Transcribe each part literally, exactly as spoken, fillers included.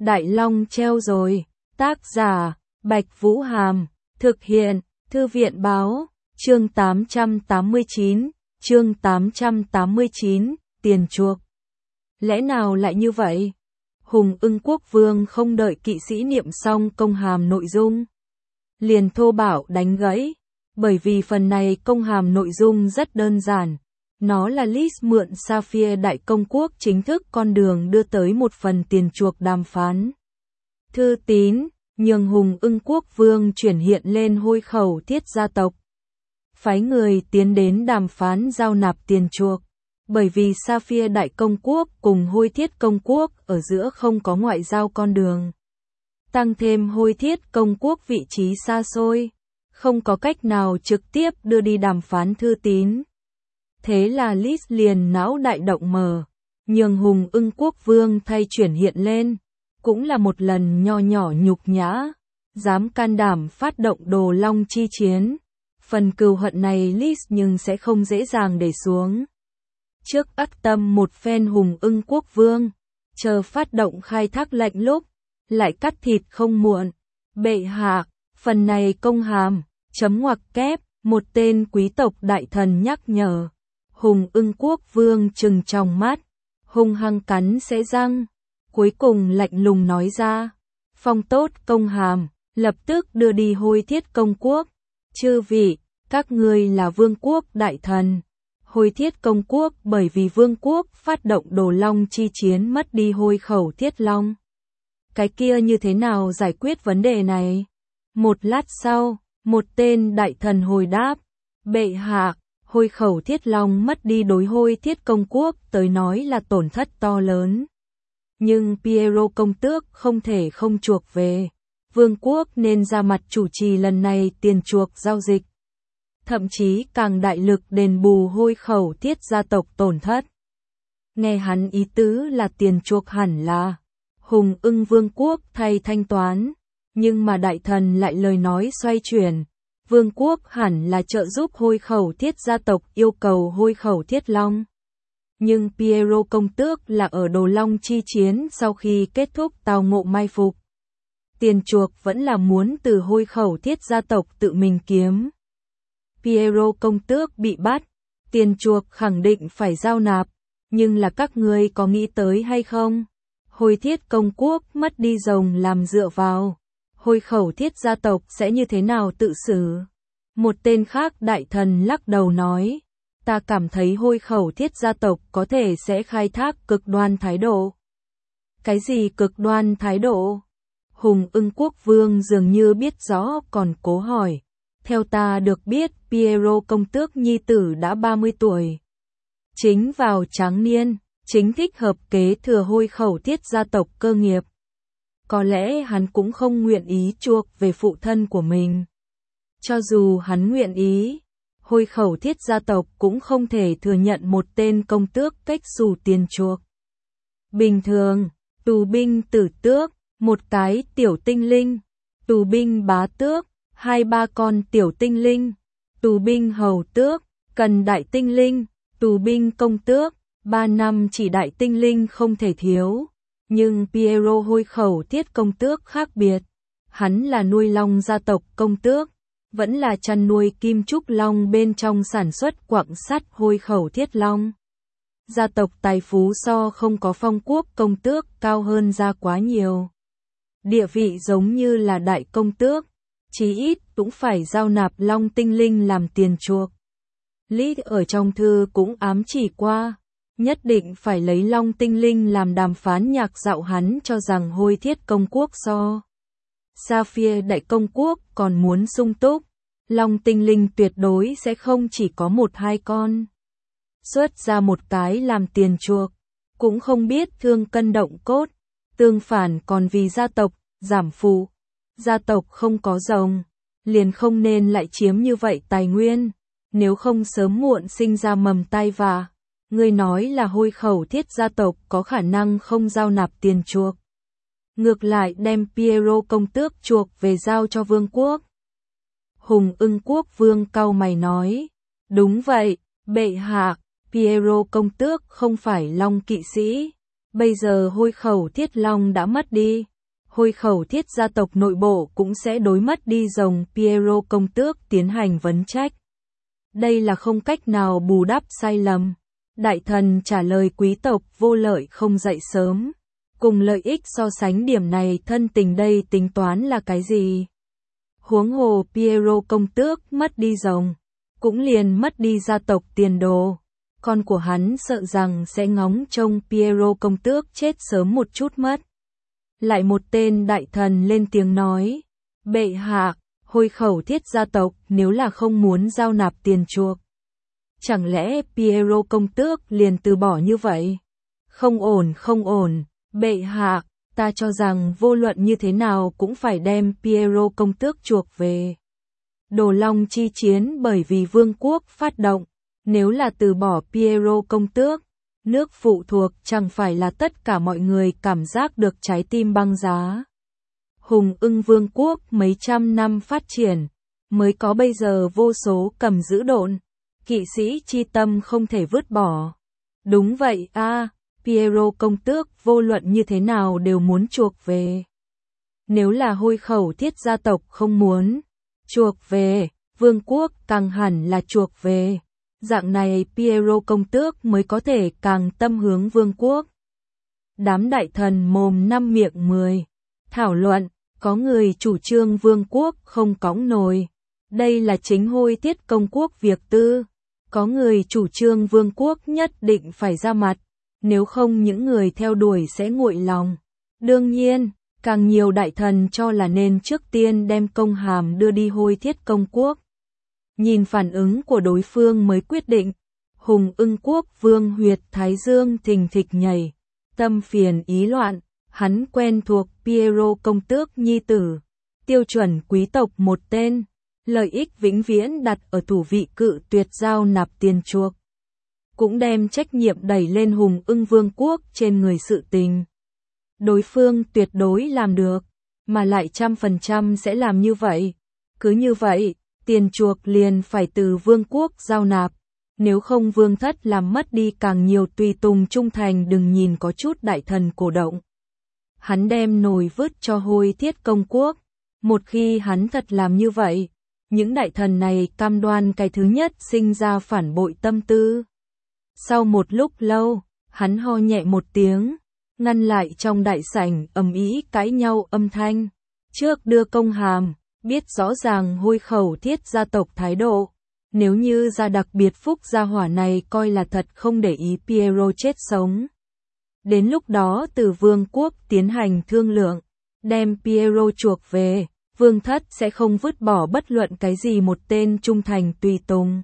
Đại Long treo rồi. Tác giả, Bạch Vũ Hàm. Thực hiện, Thư viện Báo. Chương tám trăm tám mươi chín. Chương tám trăm tám mươi chín. Tiền chuộc. Lẽ nào lại như vậy? Hùng Ưng Quốc Vương không đợi kỵ sĩ niệm xong công hàm nội dung, liền thô bạo đánh gãy, bởi vì phần này công hàm nội dung rất đơn giản. Nó là list mượn Sapphire Đại Công Quốc chính thức con đường đưa tới một phần tiền chuộc đàm phán. Thư tín, nhường Hùng Ưng Quốc Vương chuyển hiện lên Hôi Khẩu Thiết gia tộc, phái người tiến đến đàm phán giao nạp tiền chuộc. Bởi vì Sapphire Đại Công Quốc cùng Hôi Thiết Công Quốc ở giữa không có ngoại giao con đường. Tăng thêm Hôi Thiết Công Quốc vị trí xa xôi, không có cách nào trực tiếp đưa đi đàm phán thư tín. Thế là Lis liền não đại động mở, nhường Hùng Ưng Quốc Vương thay chuyển hiện lên, cũng là một lần nho nhỏ nhục nhã, dám can đảm phát động Đồ Long chi chiến. Phần cừu hận này Lis nhưng sẽ không dễ dàng để xuống. Trước ắt tâm một phen Hùng Ưng Quốc Vương, chờ phát động khai thác lệnh lúc, lại cắt thịt không muộn. Bệ hạ, phần này công hàm, chấm ngoặc kép, một tên quý tộc đại thần nhắc nhở. Hùng Ưng Quốc Vương trừng tròng mắt, hung hăng cắn xé răng, cuối cùng lạnh lùng nói ra, phong tốt công hàm, lập tức đưa đi Hôi Thiết Công Quốc. Chư vị, các ngươi là vương quốc đại thần. Hôi Thiết Công Quốc bởi vì vương quốc phát động Đồ Long chi chiến mất đi Hôi Khẩu Thiết Long. Cái kia như thế nào giải quyết vấn đề này? Một lát sau, một tên đại thần hồi đáp, bệ hạ, Hôi Khẩu Thiết Long mất đi đối Hôi Thiết Công Quốc tới nói là tổn thất to lớn. Nhưng Piero công tước không thể không chuộc về. Vương quốc nên ra mặt chủ trì lần này tiền chuộc giao dịch. Thậm chí càng đại lực đền bù Hôi Khẩu Thiết gia tộc tổn thất. Nghe hắn ý tứ là tiền chuộc hẳn là Hùng Ưng Vương quốc thay thanh toán, nhưng mà đại thần lại lời nói xoay chuyển, vương quốc hẳn là trợ giúp Hôi Khẩu Thiết gia tộc yêu cầu Hôi Khẩu Thiết Long. Nhưng Piero công tước là ở Đồ Long chi chiến sau khi kết thúc tao ngộ mai phục. Tiền chuộc vẫn là muốn từ Hôi Khẩu Thiết gia tộc tự mình kiếm. Piero công tước bị bắt, tiền chuộc khẳng định phải giao nạp, nhưng là các ngươi có nghĩ tới hay không? Hôi Thiết Công Quốc mất đi rồng làm dựa vào, Hôi Khẩu Thiết gia tộc sẽ như thế nào tự xử? Một tên khác đại thần lắc đầu nói, ta cảm thấy Hôi Khẩu Thiết gia tộc có thể sẽ khai thác cực đoan thái độ. Cái gì cực đoan thái độ? Hùng Ưng Quốc Vương dường như biết rõ còn cố hỏi. Theo ta được biết, Piero công tước nhi tử đã ba mươi tuổi. Chính vào tráng niên, chính thích hợp kế thừa Hôi Khẩu Thiết gia tộc cơ nghiệp. Có lẽ hắn cũng không nguyện ý chuộc về phụ thân của mình. Cho dù hắn nguyện ý, Hôi Khẩu Thiết gia tộc cũng không thể thừa nhận một tên công tước cách xù tiền chuộc. Bình thường, tù binh tử tước, một cái tiểu tinh linh, tù binh bá tước, hai ba con tiểu tinh linh, tù binh hầu tước, cần đại tinh linh, tù binh công tước, ba năm chỉ đại tinh linh không thể thiếu. Nhưng Piero Hôi Khẩu Thiết công tước khác biệt. Hắn là nuôi long gia tộc công tước, vẫn là chăn nuôi kim trúc long bên trong sản xuất quặng sắt Hôi Khẩu Thiết Long. Gia tộc tài phú so không có phong quốc công tước cao hơn ra quá nhiều. Địa vị giống như là đại công tước, chí ít cũng phải giao nạp long tinh linh làm tiền chuộc. Lý ở trong thư cũng ám chỉ qua, nhất định phải lấy long tinh linh làm đàm phán nhạc dạo hắn cho rằng Hôi Thiết Công Quốc so Sapphire Đại Công Quốc còn muốn sung túc, long tinh linh tuyệt đối sẽ không chỉ có một hai con. Xuất ra một cái làm tiền chuộc, cũng không biết thương cân động cốt, tương phản còn vì gia tộc, giảm phụ. Gia tộc không có rồng, liền không nên lại chiếm như vậy tài nguyên, nếu không sớm muộn sinh ra mầm tai vạ. Người nói là Hôi Khẩu Thiết gia tộc có khả năng không giao nạp tiền chuộc. Ngược lại đem Piero công tước chuộc về giao cho vương quốc. Hùng Ưng Quốc Vương cau mày nói, đúng vậy, bệ hạ, Piero công tước không phải long kỵ sĩ. Bây giờ Hôi Khẩu Thiết Long đã mất đi, Hôi khẩu thiết gia tộc nội bộ cũng sẽ đối mất đi rồng Piero công tước tiến hành vấn trách. Đây là không cách nào bù đắp sai lầm. Đại thần trả lời quý tộc vô lợi không dậy sớm. Cùng lợi ích so sánh điểm này thân tình đây tính toán là cái gì? Huống hồ Piero công tước mất đi rồng, cũng liền mất đi gia tộc tiền đồ. Con của hắn sợ rằng sẽ ngóng trông Piero công tước chết sớm một chút mất. Lại một tên đại thần lên tiếng nói, bệ hạ, hôi khẩu thiết gia tộc nếu là không muốn giao nạp tiền chuộc. Chẳng lẽ Piero công tước liền từ bỏ như vậy? Không ổn không ổn, bệ hạ, ta cho rằng vô luận như thế nào cũng phải đem Piero công tước chuộc về. Đồ Long chi chiến bởi vì vương quốc phát động, nếu là từ bỏ Piero công tước, nước phụ thuộc chẳng phải là tất cả mọi người cảm giác được trái tim băng giá. Hùng ưng vương quốc mấy trăm năm phát triển, mới có bây giờ vô số cầm giữ độn, kỵ sĩ chi tâm không thể vứt bỏ. Đúng vậy a, à, Piero công tước vô luận như thế nào đều muốn chuộc về. Nếu là hôi khẩu thiết gia tộc không muốn chuộc về, vương quốc càng hẳn là chuộc về. Dạng này Piero công tước mới có thể càng tâm hướng vương quốc. Đám đại thần mồm năm miệng mười. Thảo luận, có người chủ trương vương quốc không cõng nồi. Đây là chính hôi thiết công quốc việc tư. Có người chủ trương vương quốc nhất định phải ra mặt. Nếu không những người theo đuổi sẽ nguội lòng. Đương nhiên, càng nhiều đại thần cho là nên trước tiên đem công hàm đưa đi hôi thiết công quốc. Nhìn phản ứng của đối phương mới quyết định. Hùng ưng quốc vương huyệt thái dương thình thịch nhảy. Tâm phiền ý loạn, hắn quen thuộc Piero công tước nhi tử. Tiêu chuẩn quý tộc một tên. Lợi ích vĩnh viễn đặt ở thủ vị cự tuyệt giao nạp tiền chuộc. Cũng đem trách nhiệm đẩy lên hùng ưng vương quốc trên người sự tình. Đối phương tuyệt đối làm được, mà lại trăm phần trăm sẽ làm như vậy. Cứ như vậy, tiền chuộc liền phải từ vương quốc giao nạp. Nếu không vương thất làm mất đi càng nhiều tùy tùng trung thành đừng nhìn có chút đại thần cổ động. Hắn đem nồi vứt cho hôi thiết công quốc. Một khi hắn thật làm như vậy, những đại thần này cam đoan cái thứ nhất sinh ra phản bội tâm tư. Sau một lúc lâu, hắn ho nhẹ một tiếng, ngăn lại trong đại sảnh ầm ĩ cãi nhau âm thanh. Trước đưa công hàm, biết rõ ràng hôi khẩu thiết gia tộc thái độ. Nếu như gia đặc biệt phúc gia hỏa này coi là thật không để ý Piero chết sống. Đến lúc đó từ vương quốc tiến hành thương lượng, đem Piero chuộc về, vương thất sẽ không vứt bỏ bất luận cái gì một tên trung thành tùy tùng.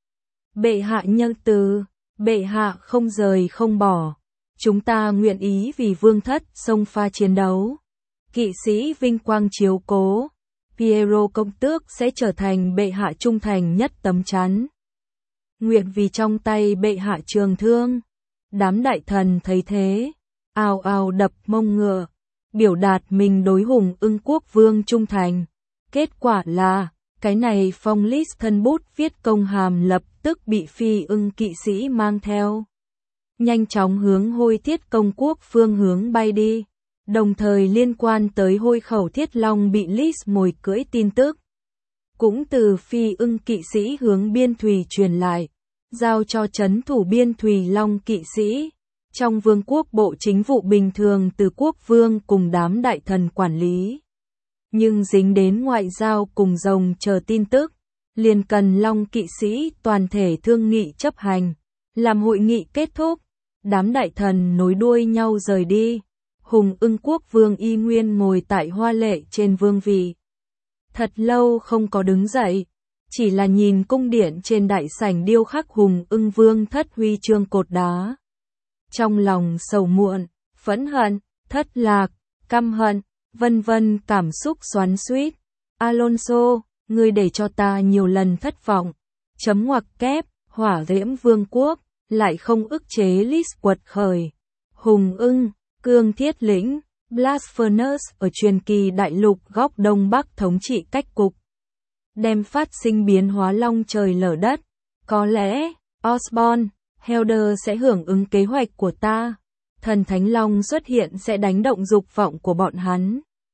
Bệ hạ nhân từ, bệ hạ không rời không bỏ. Chúng ta nguyện ý vì vương thất xông pha chiến đấu. Kỵ sĩ vinh quang chiếu cố. Piero công tước sẽ trở thành bệ hạ trung thành nhất tấm chắn. Nguyện vì trong tay bệ hạ trường thương. Đám đại thần thấy thế, ào ào đập mông ngựa, biểu đạt mình đối hùng ưng quốc vương trung thành. Kết quả là, cái này phong list thân bút viết công hàm lập tức bị phi ưng kỵ sĩ mang theo. Nhanh chóng hướng hôi thiết công quốc phương hướng bay đi. Đồng thời liên quan tới hôi khẩu thiết long bị list mồi cưỡi tin tức. Cũng từ phi ưng kỵ sĩ hướng biên thùy truyền lại. Giao cho trấn thủ biên thùy long kỵ sĩ. Trong vương quốc bộ chính vụ bình thường từ quốc vương cùng đám đại thần quản lý. Nhưng dính đến ngoại giao cùng rồng chờ tin tức. Liền cần long kỵ sĩ toàn thể thương nghị chấp hành. Làm hội nghị kết thúc. Đám đại thần nối đuôi nhau rời đi. Hùng ưng quốc vương y nguyên ngồi tại hoa lệ trên vương vị. Thật lâu không có đứng dậy. Chỉ là nhìn cung điện trên đại sảnh điêu khắc hùng ưng vương thất huy chương cột đá. Trong lòng sầu muộn, phẫn hận, thất lạc, căm hận, vân vân cảm xúc xoắn xuýt. Alonso, ngươi để cho ta nhiều lần thất vọng. Chấm ngoặc kép, hỏa diễm vương quốc, lại không ức chế list quật khởi. Hùng ưng, cương thiết lĩnh, Blast Furnace ở truyền kỳ đại lục góc đông bắc thống trị cách cục. Đem phát sinh biến hóa long trời lở đất. Có lẽ, Osborne, Helder sẽ hưởng ứng kế hoạch của ta. Thần Thánh Long xuất hiện sẽ đánh động dục vọng của bọn hắn.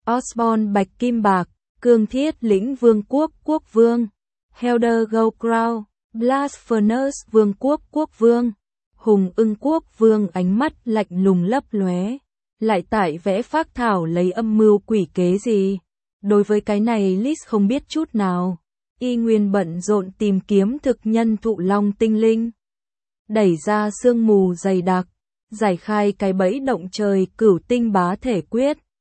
Osborne Bạch Kim Bạc, Cương Thiết Lĩnh Vương quốc Quốc Vương, Helder Gold Crown, Blast Furnace Vương quốc Quốc Vương, Hùng Ưng Quốc Vương ánh mắt lạnh lùng lấp lóe, lại tại vẽ phác thảo lấy âm mưu quỷ kế gì. Đối với cái này Liz không biết chút nào, y nguyên bận rộn tìm kiếm thực nhân thụ long tinh linh, đẩy ra sương mù dày đặc, giải khai cái bẫy động trời cửu tinh bá thể quyết.